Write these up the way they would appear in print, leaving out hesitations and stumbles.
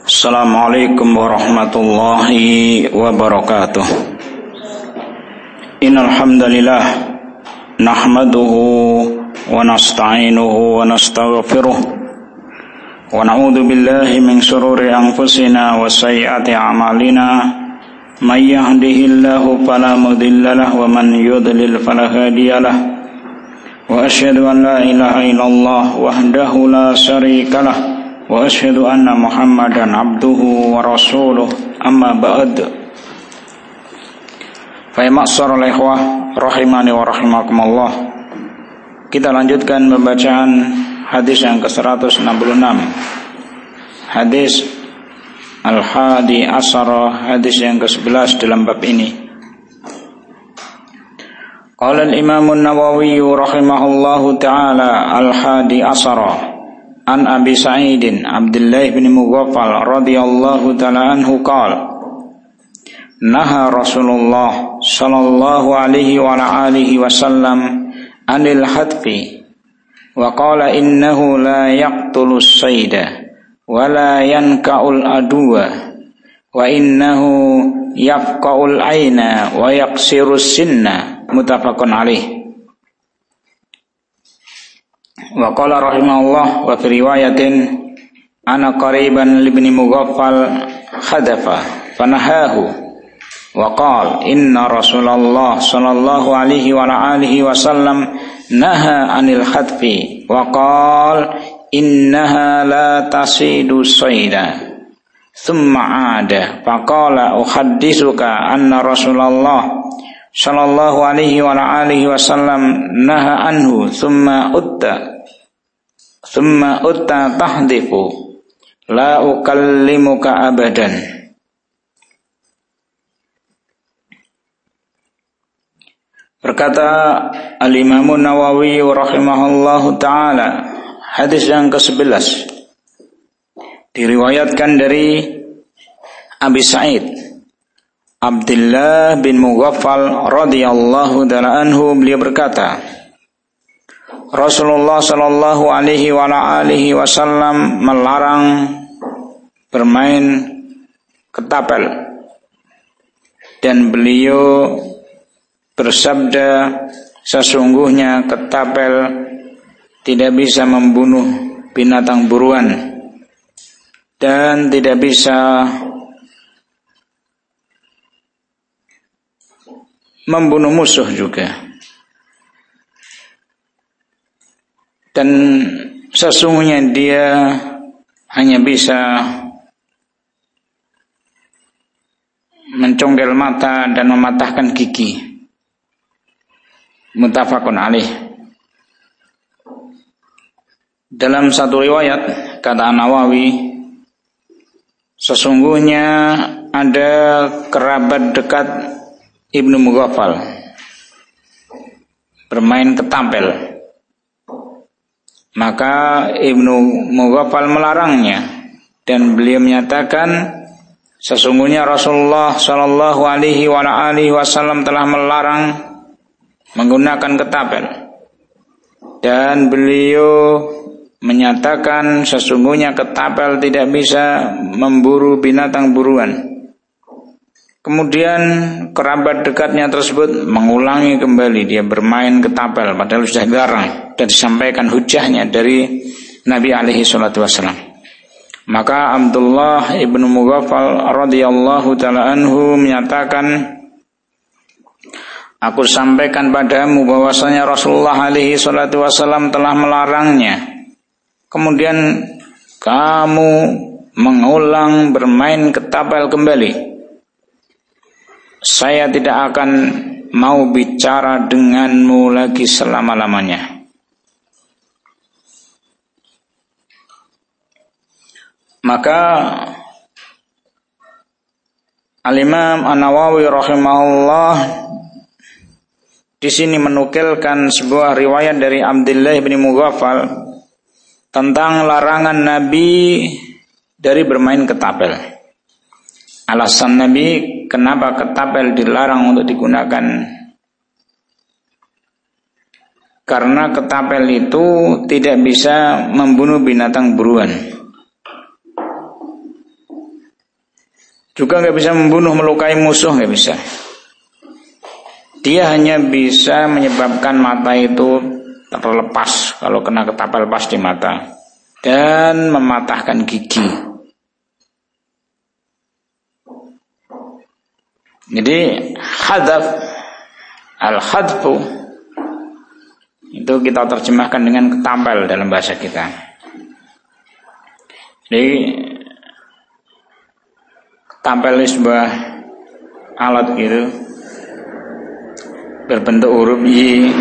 Assalamualaikum warahmatullahi wabarakatuh. Innal hamdalillah nahmaduhu wa nasta'inuhu wa nastaghfiruh wa na'udzu billahi min shururi anfusina wa sayyiati a'malina may yahdihillahu fala mudhillalah wa man yudlil fala hadiyalah wa asyhadu an la ilaha illallah wahdahu la syarikalah wa asyhadu anna Muhammadan abduhu wa rasuluh amma ba'd. Fa ma'syaral ikhwah rahimani wa rahimakumullah. Kita lanjutkan pembacaan hadis yang ke-166. Hadis Al-Hadi Asyara, hadis yang ke-11 dalam bab ini. Qala al-Imam an-Nawawi rahimahullahu ta'ala Al-Hadi Asyara An Abi Sa'idin Abdullah bin Mughaffal radhiyallahu ta'ala anhu qala naha Rasulullah sallallahu alaihi wa alihi wasallam anil hadfi wa qala innahu la yaqtulus sayda wa la yanka'ul aduwa wa innahu yafqa'ul aina wa yaqsirus sinna muttafaqun alaih. Wa qala rahimahullah wa fi riwayatin ana qariban libni Mughaffal khadafa fanahahu wa qala inna Rasulullah sallallahu alaihi wa alihi wasallam naha anil hadfi wa qala innaha la tasidu sayda thumma ada faqala uhaddithuka anna Rasulullah sallallahu alaihi wa alihi wasallam naha anhu thumma utta tahdifu la ukallimuka abadan. Berkata Al-Imam Nawawi rahimahullahu ta'ala, hadis yang ke-11 diriwayatkan dari Abi Sa'id Abdullah bin Mughaffal radhiyallahu ta'ala anhu, beliau berkata Rasulullah sallallahu alaihi wa alihi wasallam melarang bermain ketapel, dan beliau bersabda sesungguhnya ketapel tidak bisa membunuh binatang buruan dan tidak bisa membunuh musuh juga. Dan sesungguhnya dia hanya bisa mencongkel mata dan mematahkan gigi. Muttafaqun alaih. Dalam satu riwayat kata Nawawi, sesungguhnya ada kerabat dekat Ibnu Mughaffal bermain ketapel. Maka Ibnu Mughaffal melarangnya, dan beliau menyatakan sesungguhnya Rasulullah sallallahu alaihi wa alihi wasallam telah melarang menggunakan ketapel, dan beliau menyatakan sesungguhnya ketapel tidak bisa memburu binatang buruan. Kemudian kerabat dekatnya tersebut mengulangi kembali dia bermain ketapel padahal sudah dilarang, dan disampaikan hujahnya dari Nabi alaihi salatu wasallam. Maka Abdullah ibnu Mughaffal radhiyallahu ta'ala anhu menyatakan, aku sampaikan padamu bahwasanya Rasulullah alaihi salatu wasallam telah melarangnya. Kemudian kamu mengulang bermain ketapel kembali. Saya tidak akan mau bicara denganmu lagi selama-lamanya. Maka Al-Imam An-Nawawi rahimahullah di sini menukilkan sebuah riwayat dari Abdullah bin Mughaffal tentang larangan Nabi dari bermain ketapel. Alasan Nabi kenapa ketapel dilarang untuk digunakan, karena ketapel itu tidak bisa membunuh binatang buruan. Juga nggak bisa membunuh, melukai musuh, nggak bisa. Dia hanya bisa menyebabkan mata itu terlepas kalau kena ketapel pas di mata, dan mematahkan gigi. Jadi hadaf, al-hadfu itu kita terjemahkan dengan ketapel dalam bahasa kita. Jadi ketapel itu sebuah alat gitu, berbentuk huruf Y,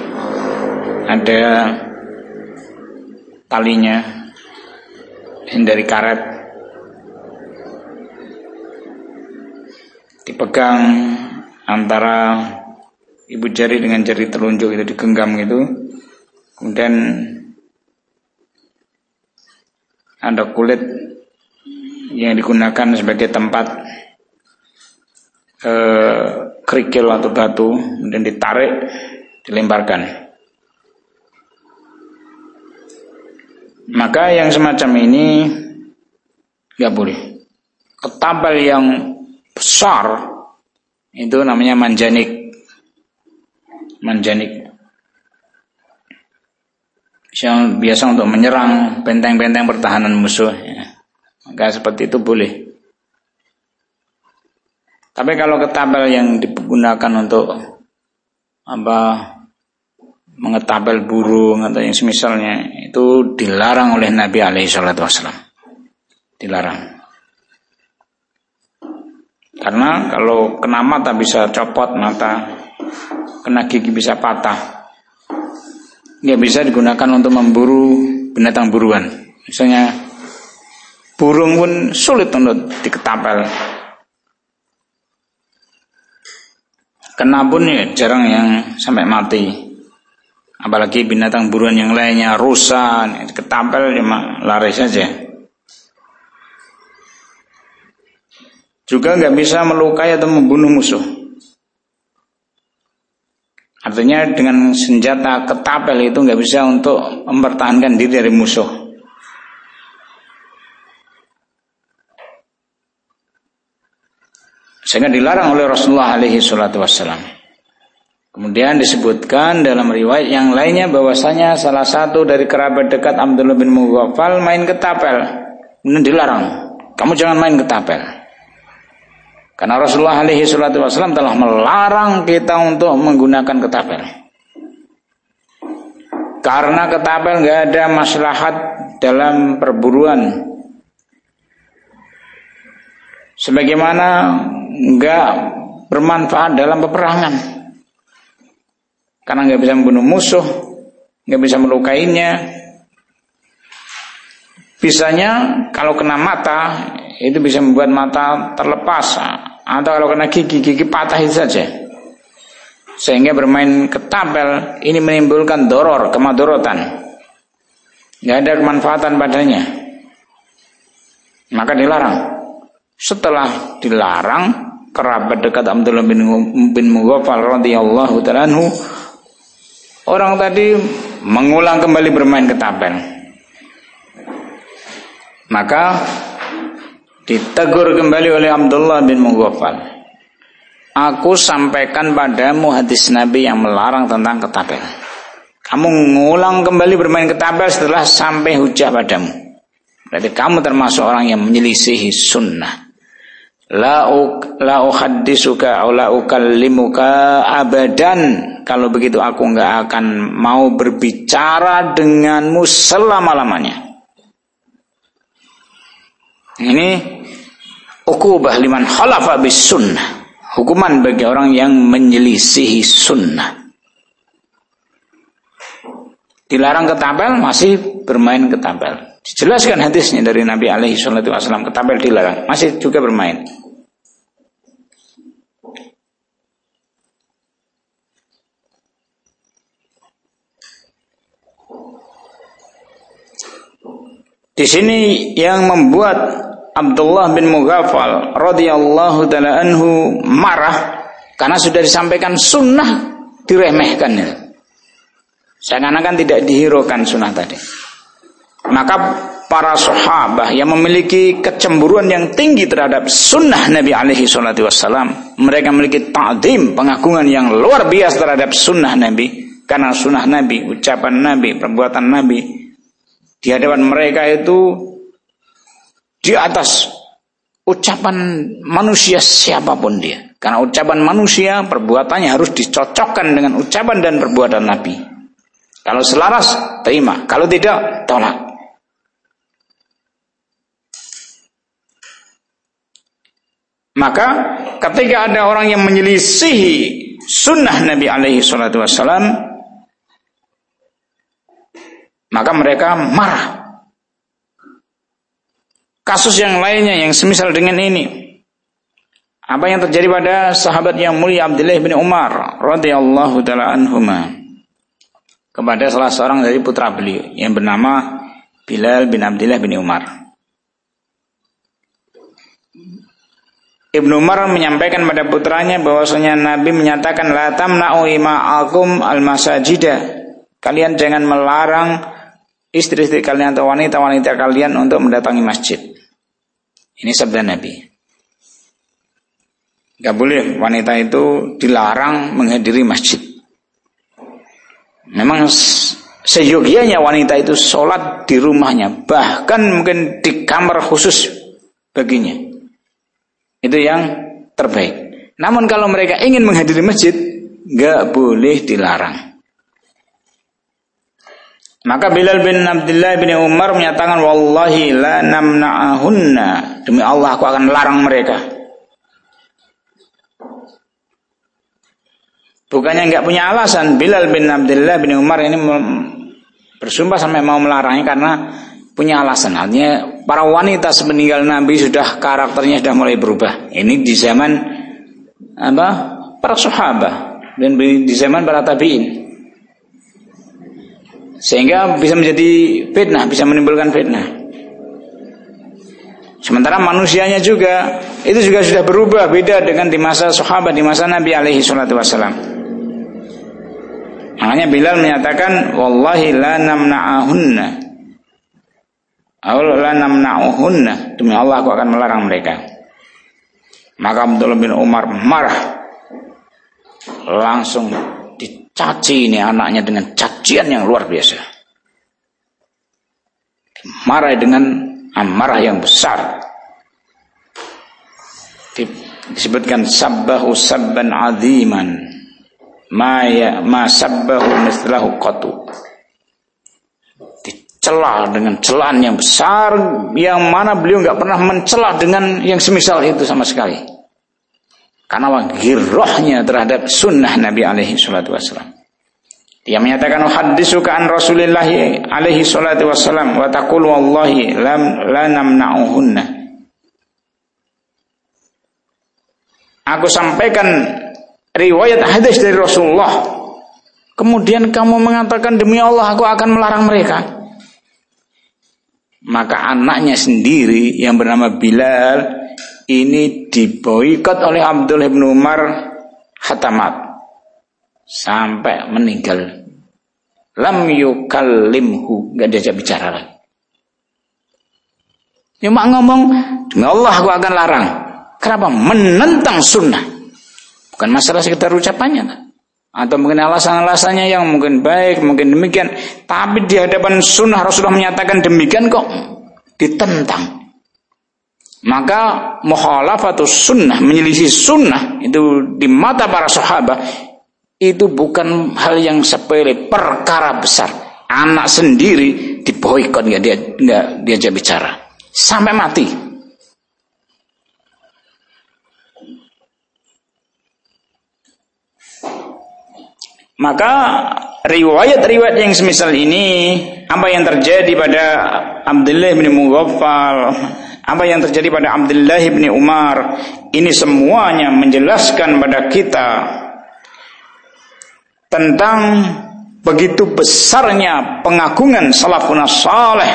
ada talinya dari karet, dipegang antara ibu jari dengan jari telunjuk, itu digenggam gitu. Kemudian ada kulit yang digunakan sebagai tempat kerikil atau batu, kemudian ditarik, dilemparkan. Maka yang semacam ini nggak boleh. Ketapel yang besar itu namanya manjanik. Manjanik yang biasa untuk menyerang benteng-benteng pertahanan musuh, ya. Maka seperti itu boleh. Tapi kalau ketapel yang digunakan untuk mengetapel burung atau yang semisalnya, itu dilarang oleh Nabi SAW. Dilarang. Karena kalau kena mata bisa copot mata, kena gigi bisa patah. Nggak bisa digunakan untuk memburu binatang buruan. Misalnya burung pun sulit untuk diketapel. Kena pun ya jarang yang sampai mati. Apalagi binatang buruan yang lainnya, rusa, ketapel cuma lari saja. Juga nggak bisa melukai atau membunuh musuh. Artinya dengan senjata ketapel itu nggak bisa untuk mempertahankan diri dari musuh. Sehingga dilarang oleh Rasulullah SAW. Kemudian disebutkan dalam riwayat yang lainnya bahwasanya salah satu dari kerabat dekat Abdullah bin Mughaffal main ketapel. Kemudian dilarang, kamu jangan main ketapel. Karena Rasulullah SAW telah melarang kita untuk menggunakan ketapel. Karena ketapel nggak ada maslahat dalam perburuan, sebagaimana nggak bermanfaat dalam peperangan. Karena nggak bisa membunuh musuh, nggak bisa melukainya. Bisanya kalau kena mata itu bisa membuat mata terlepas, atau kalau kena gigi patah itu saja. Sehingga bermain ketapel ini menimbulkan doror, kemadorotan. Nggak ada kemanfaatan padanya. Maka dilarang. Setelah dilarang, kerabat dekat Abdullah bin Mughaffal radhiyallahu ta'ala anhu, orang tadi mengulang kembali bermain ketapel. Maka ditegur kembali oleh Abdullah bin Mughaffal, aku sampaikan padamu hadis Nabi yang melarang tentang ketapel. Kamu mengulang kembali bermain ketapel setelah sampai hujah padamu. Berarti kamu termasuk orang yang menyelisihi sunnah. La uhaddisuka aw la ukallimuka abadan. Kalau begitu aku enggak akan mau berbicara denganmu selama-lamanya. Ini uqubah liman khalafa bis sunnah. Hukuman bagi orang yang menyelisihi sunnah. Dilarang ketapel, masih bermain ketapel. Dijelaskan hadisnya dari Nabi alaihi salatu wasallam, ketapel dilarang, masih juga bermain. Di sini yang membuat Abdullah bin Mughaffal radhiyallahu ta'ala anhu marah karena sudah disampaikan sunnah diremehkan. Seakan-akan tidak dihiraukan sunnah tadi. Maka para sahabat yang memiliki kecemburuan yang tinggi terhadap sunnah Nabi alaihi salatu wassalam. Mereka memiliki ta'zim, pengagungan yang luar biasa terhadap sunnah Nabi. Karena sunnah Nabi, ucapan Nabi, perbuatan Nabi di hadapan mereka itu di atas ucapan manusia siapapun dia. Karena ucapan manusia, perbuatannya harus dicocokkan dengan ucapan dan perbuatan Nabi. Kalau selaras, terima. Kalau tidak, tolak. Maka ketika ada orang yang menyelisihi sunnah Nabi alaihi salatu wassalam, maka mereka marah. Kasus yang lainnya yang semisal dengan ini, apa yang terjadi pada sahabat yang mulia Abdullah bin Umar radhiyallahu taala anhuma kepada salah seorang dari putra beliau yang bernama Bilal bin Abdullah bin Umar. Ibnu Umar menyampaikan pada putranya bahwasanya Nabi menyatakan la tamna'u ima'akum al-masajida. Kalian jangan melarang istri-istri kalian atau wanita-wanita kalian untuk mendatangi masjid. Ini sabda Nabi. Gak boleh wanita itu dilarang menghadiri masjid. Memang seyogianya wanita itu sholat di rumahnya, bahkan mungkin di kamar khusus baginya. Itu yang terbaik. Namun kalau mereka ingin menghadiri masjid, gak boleh dilarang. Maka Bilal bin Abdullah bin Umar menyatakan, wallahi la namna'ahunna, demi Allah aku akan larang mereka. Bukannya gak punya alasan. Bilal bin Abdullah bin Umar ini bersumpah sampai mau melarangnya karena punya alasan. Artinya para wanita sepeninggal Nabi sudah karakternya sudah mulai berubah. Ini di zaman para sahabat dan di zaman para tabi'in. Sehingga bisa menjadi fitnah, bisa menimbulkan fitnah. Sementara manusianya juga itu juga sudah berubah, beda dengan di masa sahabat, di masa Nabi alaihi salatu wasallam. Makanya Bilal menyatakan, wallahi la namna'ahunna, la namna'uhunna, demi Allah aku akan melarang mereka. Maka Abdullah bin Umar marah, langsung dicaci ini anaknya dengan cacian yang luar biasa. Marah dengan amarah yang besar. Disebutkan sabbahu sabban aziman, ma sabbahu mislahu qatu. Dicela dengan celaan yang besar yang mana beliau enggak pernah mencela dengan yang semisal itu sama sekali. Karena ghirrahnya terhadap sunnah Nabi alaihi salatu wassalam. Dia menyatakan haditsuka an Rasulillah alaihi salatu wassalam wa taqul wallahi la namna'uhunna. Aku sampaikan riwayat hadis dari Rasulullah, kemudian kamu mengatakan demi Allah aku akan melarang mereka. Maka anaknya sendiri yang bernama Bilal ini diboikot oleh Abdullah bin Umar hatamat sampai meninggal. Lam yukallimhu, enggak diajak bicara lagi. Cuma ngomong demi Allah aku akan larang. Kenapa? Menentang sunnah. Bukan masalah sekedar ucapannya, atau mungkin alasan-alasannya yang mungkin baik, mungkin demikian, tapi di hadapan sunnah Rasulullah menyatakan demikian kok ditentang. Maka mukhalafatus sunnah, menyelisih sunnah itu di mata para sahabat itu bukan hal yang sepele, perkara besar. Anak sendiri diboikot, nggak diajak bicara sampai mati. Maka riwayat-riwayat yang semisal ini, apa yang terjadi pada Abdullah bin Mughaffal, apa yang terjadi pada Abdullah bin Umar, ini semuanya menjelaskan pada kita tentang begitu besarnya pengagungan salafun saleh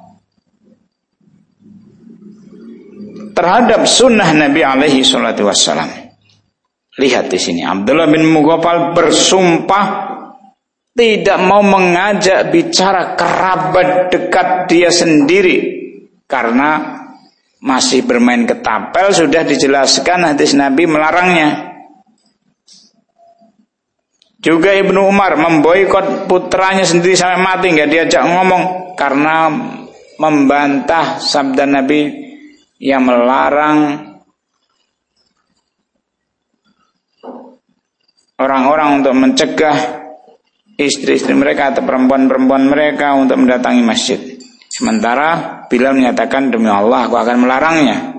terhadap sunnah Nabi alaihi salatu wassalam. Lihat di sini Abdullah bin Mughaffal bersumpah tidak mau mengajak bicara kerabat dekat dia sendiri karena masih bermain ketapel. Sudah dijelaskan hadis Nabi melarangnya. Juga Ibnu Umar memboikot putranya sendiri sampai mati, nggak diajak ngomong karena membantah sabda Nabi yang melarang orang-orang untuk mencegah istri-istri mereka atau perempuan-perempuan mereka untuk mendatangi masjid. Sementara Bilal menyatakan, demi Allah aku akan melarangnya.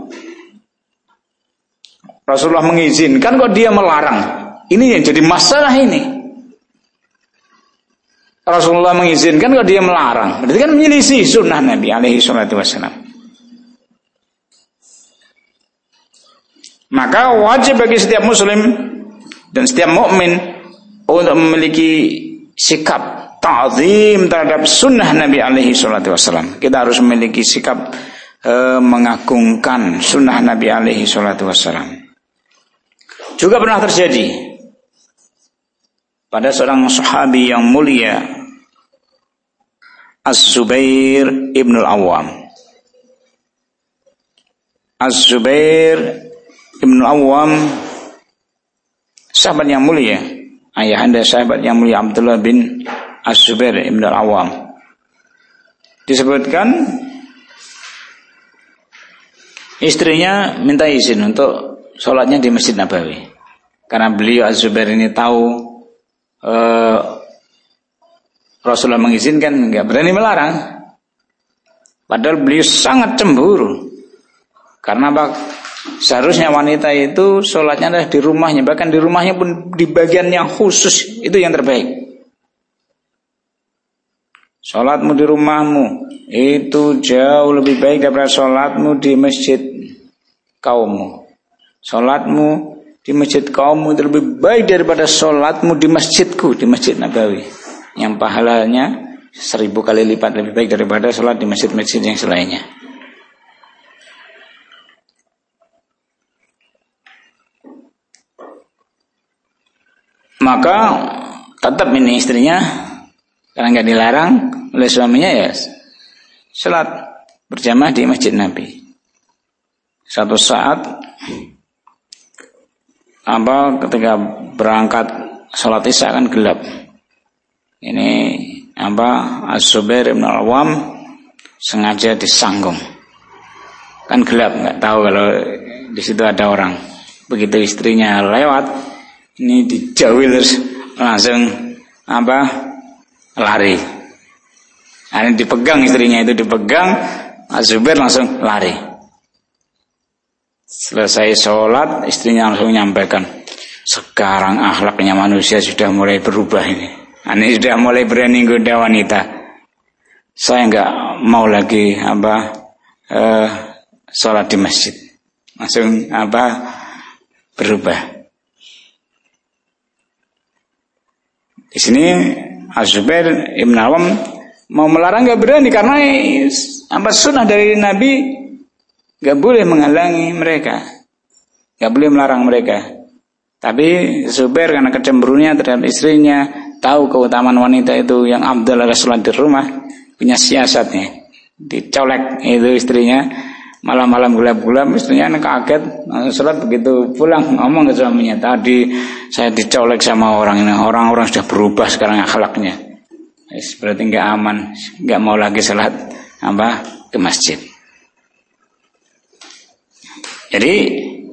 Rasulullah mengizinkan kok dia melarang. Ini yang jadi masalah ini. Rasulullah mengizinkan kok dia melarang. Berarti kan menyelisih sunnah Nabi alaihi salatu wassalam. Maka wajib bagi setiap muslim dan setiap mukmin untuk memiliki sikap ta'zim terhadap sunnah Nabi alaihi salatu wassalam. Kita harus memiliki sikap mengagungkan sunnah Nabi alaihi salatu wassalam. Juga pernah terjadi pada seorang sahabi yang mulia, Az-Zubair ibn al-Awwam. Az-Zubair ibn al-Awwam, sahabat yang mulia, ayahanda sahabat yang mulia Abdullah bin Az-Zubair ibn al-Awwam. Disebutkan istrinya minta izin untuk sholatnya di Masjid Nabawi, karena beliau Az-Zubair ini tahu Rasulullah mengizinkan, nggak berani melarang. Padahal beliau sangat cemburu. Karena apa? Seharusnya wanita itu sholatnya adalah di rumahnya, bahkan di rumahnya pun di bagian yang khusus, itu yang terbaik. Sholatmu di rumahmu itu jauh lebih baik daripada sholatmu di masjid kaummu. Sholatmu di masjid kaummu itu lebih baik daripada sholatmu di masjidku, di Masjid Nabawi, yang pahalanya 1000 kali lipat lebih baik daripada sholat di masjid-masjid yang selainnya. Maka tetap ini istrinya, karena nggak dilarang oleh suaminya, ya sholat berjamaah di Masjid Nabi. Satu saat ketika berangkat sholat isya kan gelap. Ini Az-Zubair ibn al-Awwam sengaja disanggung. Kan gelap, nggak tahu kalau di situ ada orang. Begitu istrinya lewat, ini dijauhi terus langsung lari. Ini dipegang istrinya, itu dipegang, Az-Zubair langsung lari. Selesai sholat, istrinya langsung menyampaikan, sekarang akhlaknya manusia sudah mulai berubah ini. Ini sudah mulai berani goda wanita. Saya nggak mau lagi sholat di masjid. Langsung berubah. Di sini Az-Zubair ibn Awam mau melarang, nggak berani, karena sunnah dari Nabi. Gak boleh menghalangi mereka, gak boleh melarang mereka. Tapi Zubair karena kecemburuannya terhadap istrinya, tahu keutamaan wanita itu yang afdal adalah sholat di rumah, punya siasatnya. Dicolek itu istrinya, malam-malam gelap-gelap, istrinya kaget, sholat begitu pulang ngomong ke suaminya, tadi saya dicolek sama orang ini, orang-orang sudah berubah sekarang akhlaknya. Berarti gak aman, gak mau lagi sholat ke masjid. Jadi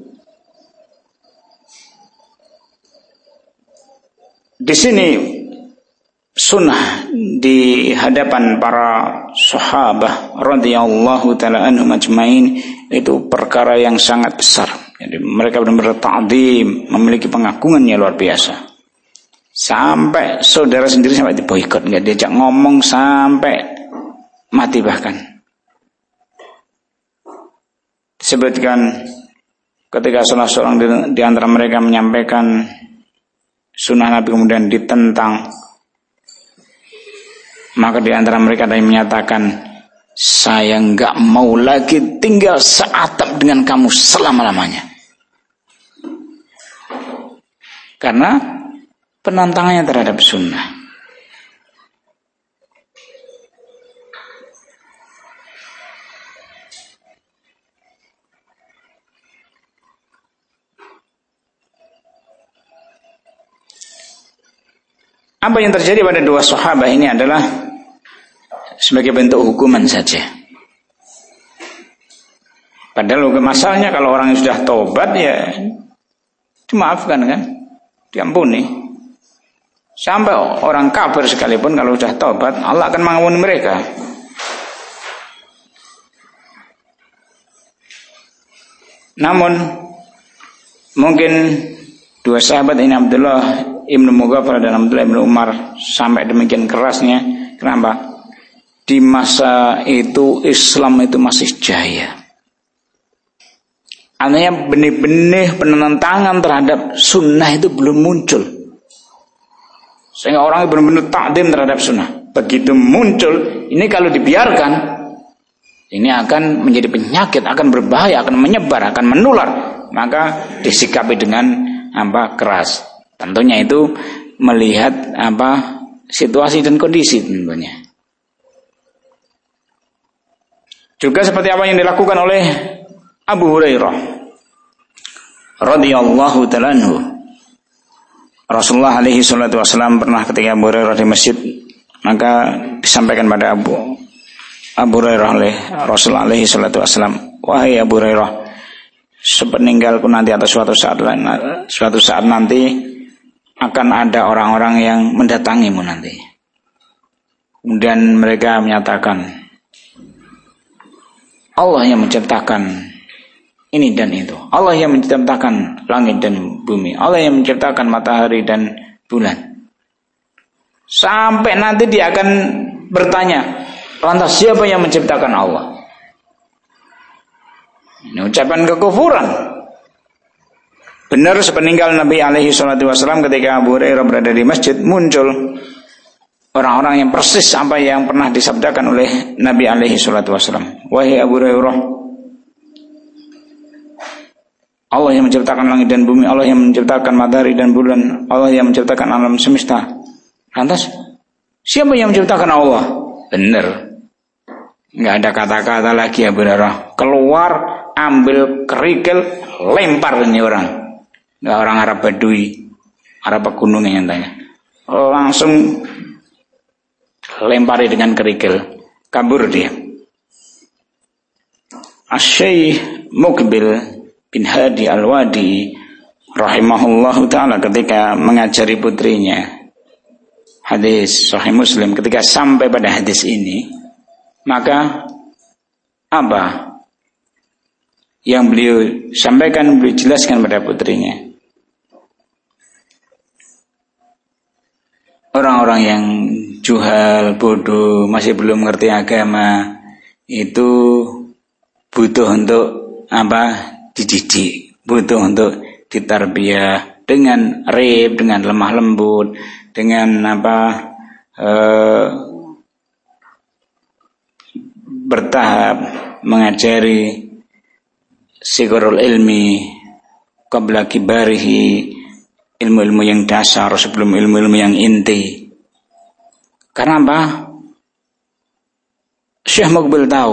di sini sunnah di hadapan para sahabat radhiyallahu taala anhum ajmain itu perkara yang sangat besar. Jadi mereka benar-benar ta'zim, memiliki pengagungan yang luar biasa. Sampai saudara sendiri sampai diboikot, nggak diajak ngomong sampai mati bahkan. Disebutkan ketika salah seorang di antara mereka menyampaikan sunnah Nabi kemudian ditentang, maka di antara mereka ada yang menyatakan, saya enggak mau lagi tinggal seatap dengan kamu selama-lamanya. Karena penantangannya terhadap sunnah. Apa yang terjadi pada dua sahabat ini adalah sebagai bentuk hukuman saja. Padahal masalahnya kalau orang yang sudah taubat ya dimaafkan kan, diampuni. Sampai orang kafir sekalipun kalau sudah taubat, Allah akan mengampuni mereka. Namun mungkin dua sahabat ini, Abdullah Ibnu Mughaffal dan Abdullah Ibnu Umar, sampai demikian kerasnya. Kenapa? Di masa itu Islam itu masih jaya. Artinya benih-benih penentangan terhadap sunnah itu belum muncul, sehingga orang benar-benar takdim terhadap sunnah. Begitu muncul, ini kalau dibiarkan, ini akan menjadi penyakit, akan berbahaya, akan menyebar, akan menular. Maka disikapi dengan keras. Tentunya itu melihat situasi dan kondisi tentunya. Juga seperti apa yang dilakukan oleh Abu Hurairah radhiyallahu ta'ala anhu. Rasulullah alaihi salatu wasallam pernah ketika Abu Hurairah di masjid, maka disampaikan pada Abu Hurairah oleh Rasulullah alaihi salatu wasallam, wahai Abu Hurairah, sepeninggalku nanti atau suatu saat nanti akan ada orang-orang yang mendatangimu nanti. Kemudian mereka menyatakan, Allah yang menciptakan ini dan itu, Allah yang menciptakan langit dan bumi, Allah yang menciptakan matahari dan bulan. Sampai nanti dia akan bertanya, lantas siapa yang menciptakan Allah? Ini ucapan kekufuran. Benar sepeninggal Nabi alaihi salatu wasallam, ketika Abu Hurairah berada di masjid, muncul orang-orang yang persis apa yang pernah disabdakan oleh Nabi alaihi salatu wasallam. Wahai Abu Hurairah, Allah yang menciptakan langit dan bumi, Allah yang menciptakan matahari dan bulan, Allah yang menciptakan alam semesta. Lantas siapa yang menciptakan Allah? Benar, nggak ada kata-kata lagi. Abu Hurairah keluar, ambil kerikil, lempar ini orang. Nggak orang Arab Badui, Arab pegunungan yang tanya, langsung lempari dengan kerikil, kabur dia. Asy-Syaikh Muqbil bin Hadi Al-Wadi rahimahullahu ta'ala ketika mengajari putrinya hadis Sahih Muslim, ketika sampai pada hadis ini, maka apa yang beliau sampaikan, beliau jelaskan pada putrinya. Orang-orang yang juhal, bodoh, masih belum mengerti agama, itu butuh untuk dididik, butuh untuk ditarbiyah dengan rib, dengan lemah lembut, dengan bertahap mengajari sigurul ilmi qabla kibarihi, ilmu-ilmu yang dasar sebelum ilmu-ilmu yang inti. Karena apa? Syekh Muqbil tahu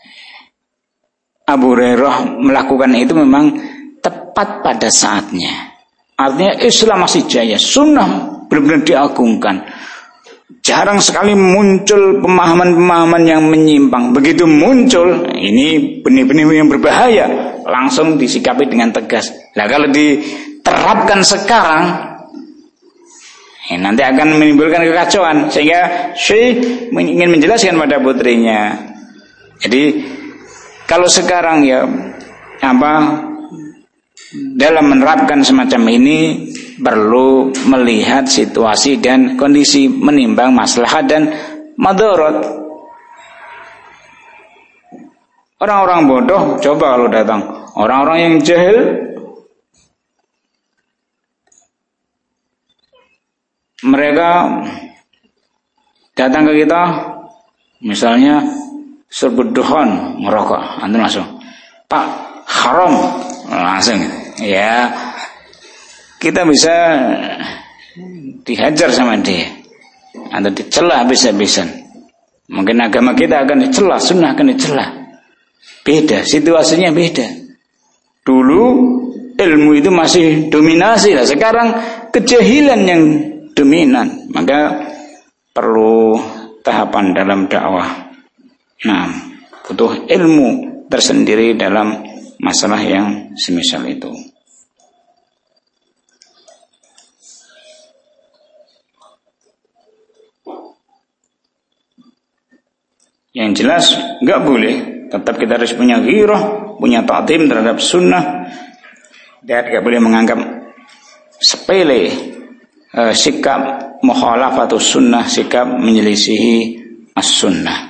Abu Hurairah melakukan itu memang tepat pada saatnya. Artinya Islam masih jaya, sunnah benar-benar diagungkan. Jarang sekali muncul pemahaman-pemahaman yang menyimpang. Begitu muncul, ini benih-benih yang berbahaya, langsung disikapi dengan tegas. Nah, kalau diterapkan sekarang, nanti akan menimbulkan kekacauan. Sehingga Syekh ingin menjelaskan pada putrinya, jadi kalau sekarang dalam menerapkan semacam ini perlu melihat situasi dan kondisi, menimbang maslahat dan madarat. Orang-orang bodoh coba kalau datang, orang-orang yang jahil, mereka datang ke kita, misalnya serbut duhon, ngerokok, antum langsung, Pak, haram, langsung, ya kita bisa dihajar sama dia, atau dicela habis-habisan. Mungkin agama kita akan dicela, sunnah akan dicela. Beda, situasinya beda. Dulu ilmu itu masih dominasi, lah sekarang kejahilan yang dominan. Maka perlu tahapan dalam dakwah. Nah, butuh ilmu tersendiri dalam masalah yang semisal itu. Yang jelas nggak boleh. Tetap kita harus punya ghirah, punya ta'zim terhadap sunnah, dan nggak boleh menganggap sepele sikap mukhalafatus sunnah, sikap menyelisihi as-sunnah.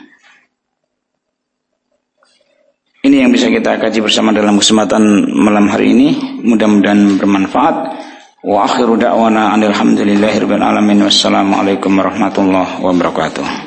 Ini yang bisa kita kaji bersama dalam kesempatan malam hari ini. Mudah-mudahan bermanfaat. Wa akhiru da'wana alhamdulillahirabbil alamin. Wassalamualaikum warahmatullahi wabarakatuh.